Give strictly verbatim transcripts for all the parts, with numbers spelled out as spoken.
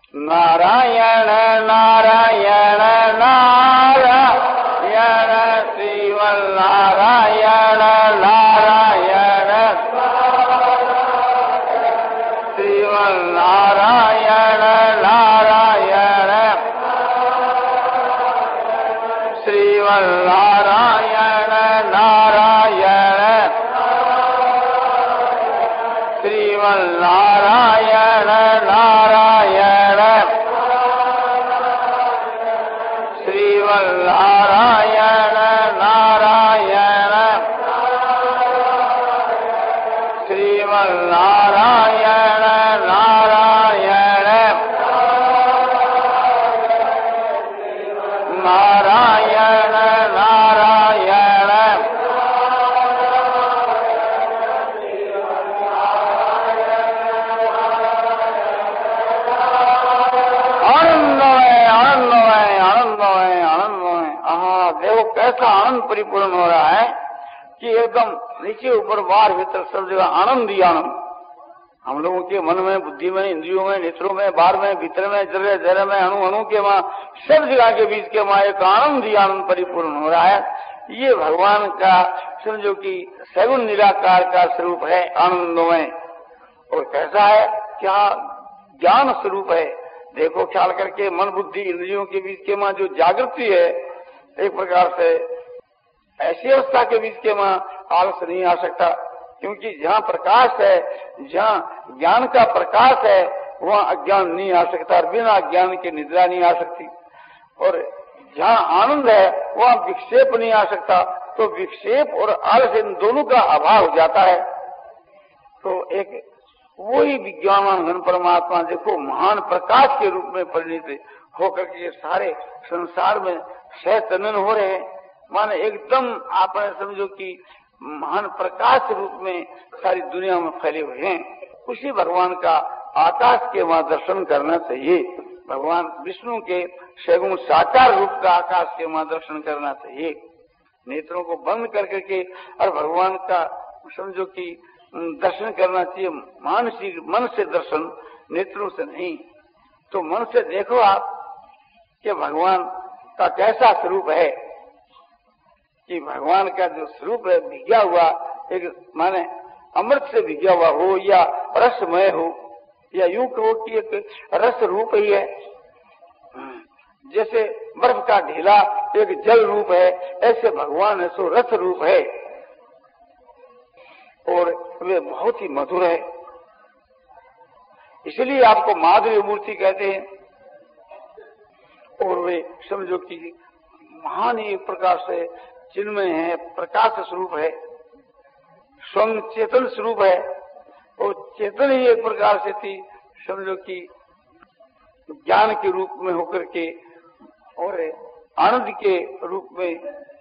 नारायण नारायण नारायण श्रीमन नारायण नारायण श्रीमन नारायण नारायण श्रीमन नारायण नारायण श्रीमन नारायण नारायण श्रीमन नारायण नारायण श्रीमन नारायण नारायण नारायण नारायण आनंदमय आनंदमय आनंदमय आनंदमय। आहा, देखो कैसा आनंद परिपूर्ण हो रहा है कि एकदम नीचे ऊपर बाहर भीतर सब जगह आनंद ही आनंद। हम लोगों के मन में, बुद्धि में, इंद्रियों में, नेत्रों में, बाहर में, भीतर में, जगह जगह में, अणु अणु के वहां सब जगह के बीच के वहां एक आनंद ही आनंद परिपूर्ण हो रहा है। ये भगवान का समझो कि सगुण निराकार का स्वरूप है आनंदमय। और कैसा है, क्या ज्ञान स्वरूप है। देखो ख्याल करके मन बुद्धि इंद्रियों के बीच के वहां जो जागृति है, एक प्रकार से ऐसी अवस्था के बीच के वहां आलस नहीं आ सकता, क्योंकि जहाँ प्रकाश है, जहाँ ज्ञान का प्रकाश है, वहाँ अज्ञान नहीं आ सकता और बिना अज्ञान के निद्रा नहीं आ सकती। और जहाँ आनंद है वहाँ विक्षेप नहीं आ सकता, तो विक्षेप और आलस इन दोनों का अभाव हो जाता है। तो एक वही विज्ञानवान घन परमात्मा देखो महान प्रकाश के रूप में परिणित होकर के सारे संसार में सहतनन हो रहे हैं। माने एकदम आपने समझो कि महान प्रकाश रूप में सारी दुनिया में फैले हुए हैं। उसी भगवान का आकाश के वहां दर्शन करना चाहिए। भगवान विष्णु के सगुण साकार रूप का आकाश के वहां दर्शन करना चाहिए। नेत्रों को बंद कर करके और भगवान का समझो कि दर्शन करना चाहिए। मानसिक मन से दर्शन, नेत्रों से नहीं। तो मन से देखो आप कि भगवान का कैसा स्वरूप है, कि भगवान का जो स्वरूप है भिगा हुआ, एक माने अमृत से भिगा हुआ हो या रसमय हो, या यूं कहो कि एक रस रूप ही है। जैसे बर्फ का ढीला एक जल रूप है, ऐसे भगवान है सो रस रूप है और वे बहुत ही मधुर है। इसलिए आपको माधुर्य मूर्ति कहते हैं। और वे समझो कि महान ही एक प्रकार से चिन्मय है, प्रकाश स्वरूप है, स्वयं चेतन स्वरूप है। और चेतन ही एक प्रकार से थी समझो कि ज्ञान के रूप में होकर के और आनंद के रूप में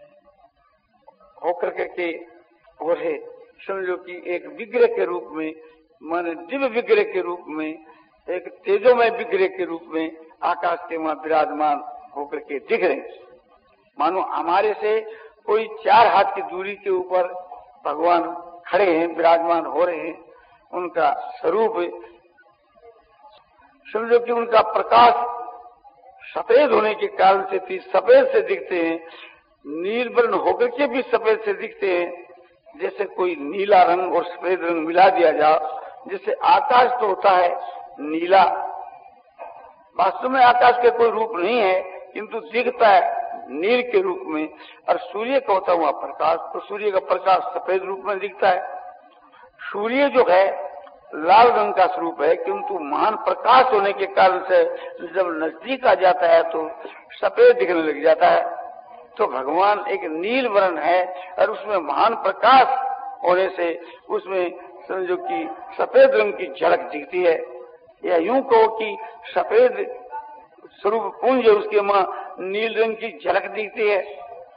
होकर के और है समझो कि एक विग्रह के रूप में, माने दिव्य विग्रह के रूप में, एक तेजोमय विग्रह के रूप में आकाश के वहां विराजमान होकर के दिख रहे। मानो हमारे से कोई चार हाथ की दूरी के ऊपर भगवान खड़े हैं, विराजमान हो रहे हैं। उनका स्वरूप समझो कि उनका प्रकाश सफेद होने के कारण से भी सफेद से दिखते हैं, नील वर्ण होकर के भी सफेद से दिखते हैं। जैसे कोई नीला रंग और सफेद रंग मिला दिया जाए, जैसे आकाश तो होता है नीला, वास्तव में आकाश के कोई रूप नहीं है किंतु दिखता है नील के रूप में। और सूर्य का होता हुआ प्रकाश, तो सूर्य का प्रकाश सफेद रूप में दिखता है। सूर्य जो है लाल रंग का स्वरूप है, किंतु महान प्रकाश होने के कारण से जब नजदीक आ जाता है तो सफेद दिखने लग जाता है। तो भगवान एक नील वर्ण है और उसमें महान प्रकाश होने से उसमें समझो कि सफेद रंग की झलक दिखती है। या यूं कहो कि सफेद स्वरूप पुंज उसके मां नील रंग की झलक दिखती है।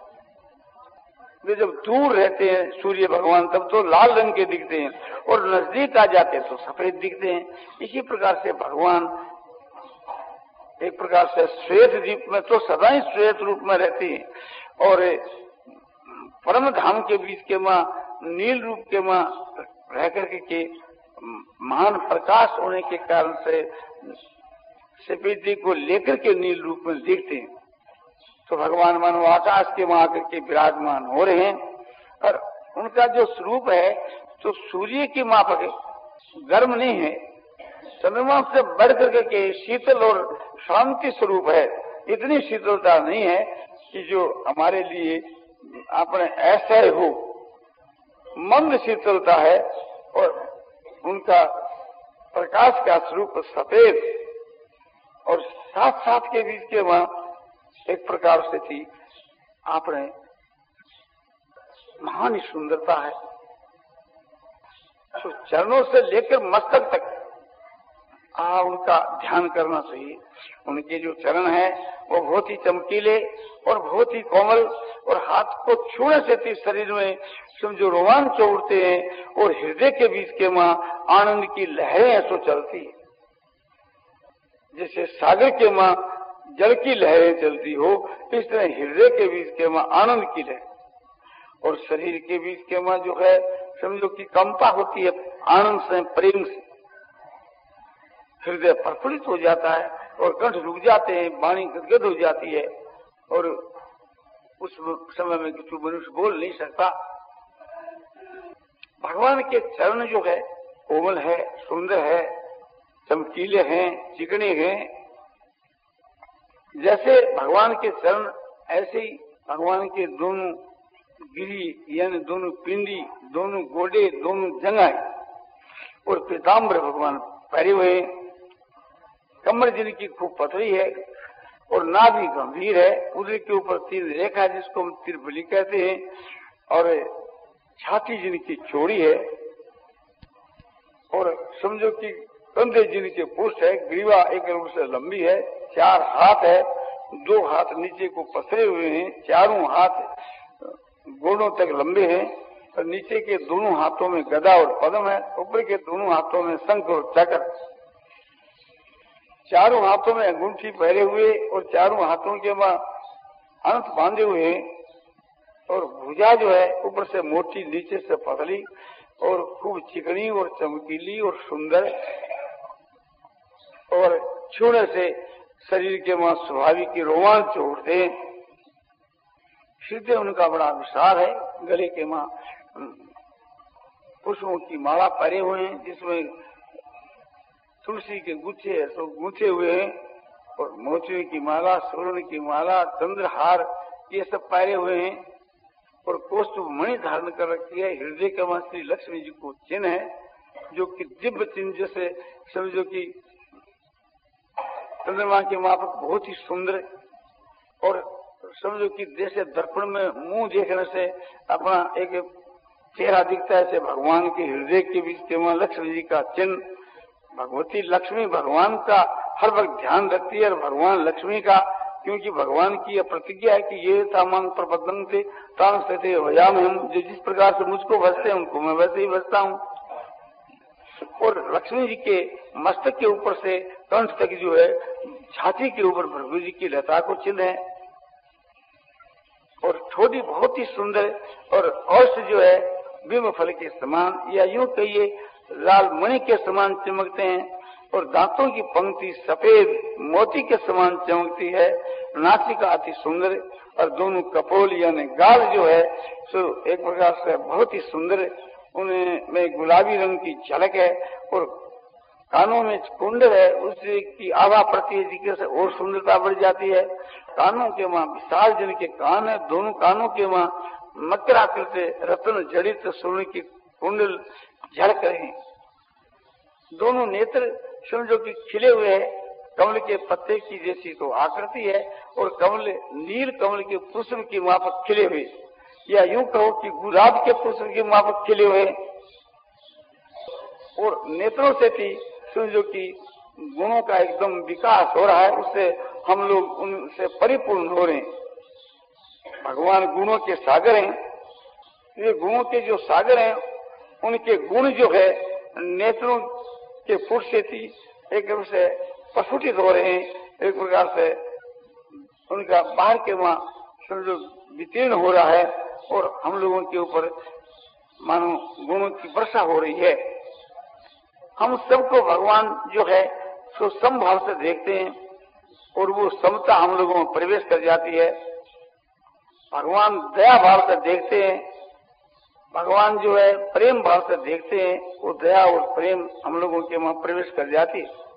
वे जब दूर रहते हैं सूर्य भगवान तब तो लाल रंग के दिखते हैं और नजदीक आ जाते हैं तो सफेद दिखते हैं। इसी प्रकार से भगवान एक प्रकार से श्वेत द्वीप में तो सदा ही श्वेत रूप में रहते हैं और परम धाम के बीच के मां नील रूप के मां रह करके के महान प्रकाश होने के कारण से सफेदी को लेकर के नील रूप में देखते हैं। तो भगवान मानो आकाश के वहां आकर के विराजमान हो रहे हैं और उनका जो स्वरूप है तो सूर्य की माफक है, गर्म नहीं है, चंद्रमा से बढ़ करके के शीतल और शांति स्वरूप है। इतनी शीतलता नहीं है कि जो हमारे लिए अपने ऐसा हो, मंद शीतलता है और उनका प्रकाश का स्वरूप सफेद और साथ साथ के बीच के वहां एक प्रकार से थी आपने महान ही सुंदरता है। तो चरणों से लेकर मस्तक तक आ उनका ध्यान करना चाहिए। उनके जो चरण है वो बहुत ही चमकीले और बहुत ही कोमल और हाथ को छूने से भी शरीर में समझो रोमांच उड़ते हैं और हृदय के बीच के वहां आनंद की लहरें ऐसो चलती है जैसे सागर के वहां जल की लहरें चलती हो, इस तरह हृदय के बीच के वहां आनंद की लहर और शरीर के बीच के वहां जो है समझो कि कंपा होती है आनंद से, प्रेम से। हृदय प्रफुल्लित हो जाता है और कंठ रुक जाते हैं, वाणी गदगद हो जाती है और उस समय में किसी मनुष्य बोल नहीं सकता। भगवान के चरण जो है कोमल है, सुंदर है, चमकीले हैं, चिकने हैं। जैसे भगवान के चरण ऐसे ही भगवान के दोनों गिरी यानी दोनों पिंडी, दोनों गोडे, दोनों जंघाएं और पीताम्बर भगवान पहरे हुए। कमर जिनकी खूब पतली है और नाभि गंभीर है, उधर के ऊपर तीर रेखा जिसको हम तिरबली कहते हैं और छाती जिनकी चौड़ी है और समझो कि कंधे जिनके पुष्ट है, ग्रीवा एक रूप से लंबी है, चार हाथ है, दो हाथ नीचे को पसरे हुए हैं, चारों हाथ गोड़ों तक लंबे हैं और नीचे के दोनों हाथों में गदा और पद्म है, ऊपर के दोनों हाथों में शंख और चक्र, चारों हाथों में अंगूठी पहरे हुए और चारों हाथों के वहां अंत बांधे हुए हैं और भुजा जो है ऊपर से मोटी नीचे से पतली और खूब चिकनी और चमकीली और सुंदर और छूने से शरीर के वहां स्वाभाविक की रोमांच उठते हैं। हृदय उनका बड़ा विशाल है, गले के वहां पुष्पों की माला पहरे हुए हैं जिसमें तुलसी के गुच्छे तो गुच्छे हुए हैं और मोतियों की माला, स्वर्ण की माला, चंद्रहार ये सब पहरे हुए हैं और कौस्तुभ मणि धारण कर रखी है। हृदय के वहां श्री लक्ष्मी जी को चिन्ह है जो कि दिव्य चिन्ह जैसे समझो कि चंद्रमा के माफक बहुत ही सुंदर और समझो कि जैसे दर्पण में मुंह देखने से अपना एक चेहरा दिखता है, ऐसे भगवान के हृदय के बीच के वहां लक्ष्मी जी का चिन्ह। भगवती लक्ष्मी भगवान का हर वक्त ध्यान रखती है और भगवान लक्ष्मी का, क्योंकि भगवान की यह प्रतिज्ञा है कि ये तामांग प्रबंधन से तांग से वजाम हम, जो जिस प्रकार से मुझको बसते हैं उनको मैं वैसे ही बसता हूँ। और लक्ष्मी जी के मस्तक के ऊपर से कंठ तक जो है छाती के ऊपर भृगु जी की लता को चिन्ह है और ठोड़ी बहुत ही सुंदर और औष जो है बिंब फल के समान या यूं कहिए लाल मणि के समान चमकते हैं और दांतों की पंक्ति सफेद मोती के समान चमकती है। नासिका अति सुंदर और दोनों कपोल यानी गाल जो है सो एक प्रकार से बहुत ही सुंदर, उनमें गुलाबी रंग की झलक है और कानों में कुंडल है, उससे की आभा पड़ती है जिसके से और सुंदरता बढ़ जाती है। कानों के वहां विशाल जिनके कान है, दोनों कानों के वहां मकराकृत से रत्न जड़ित स्वर्ण की कुंडल झलक रहे हैं। दोनों नेत्र समझो कि खिले हुए हैं, कमल के पत्ते की जैसी तो आकृति है और कमल नील कमल के पुष्प की माफक खिले हुए, या यूं कहो कि गुलाब के पुष्प की माफक खिले हुए और नेत्रों से भी समझो कि गुणों का एकदम विकास हो रहा है, उससे हम लोग उनसे परिपूर्ण हो रहे हैं। भगवान गुणों के सागर हैं, ये गुणों के जो सागर हैं उनके गुण जो है नेत्रों के फुट से थी एक रूप से प्रस्फुटित हो रहे हैं, एक प्रकार से उनका बाहर के वहां समझो वितीर्ण हो रहा है और हम लोगों के ऊपर मानो गुणों की वर्षा हो रही है। हम सबको भगवान जो है सो समभाव से देखते हैं और वो समता हम लोगों में प्रवेश कर जाती है। भगवान दया भाव से देखते हैं, भगवान जो है प्रेम भाव से देखते हैं, वो दया और प्रेम हम लोगों के वहां प्रवेश कर जाती है।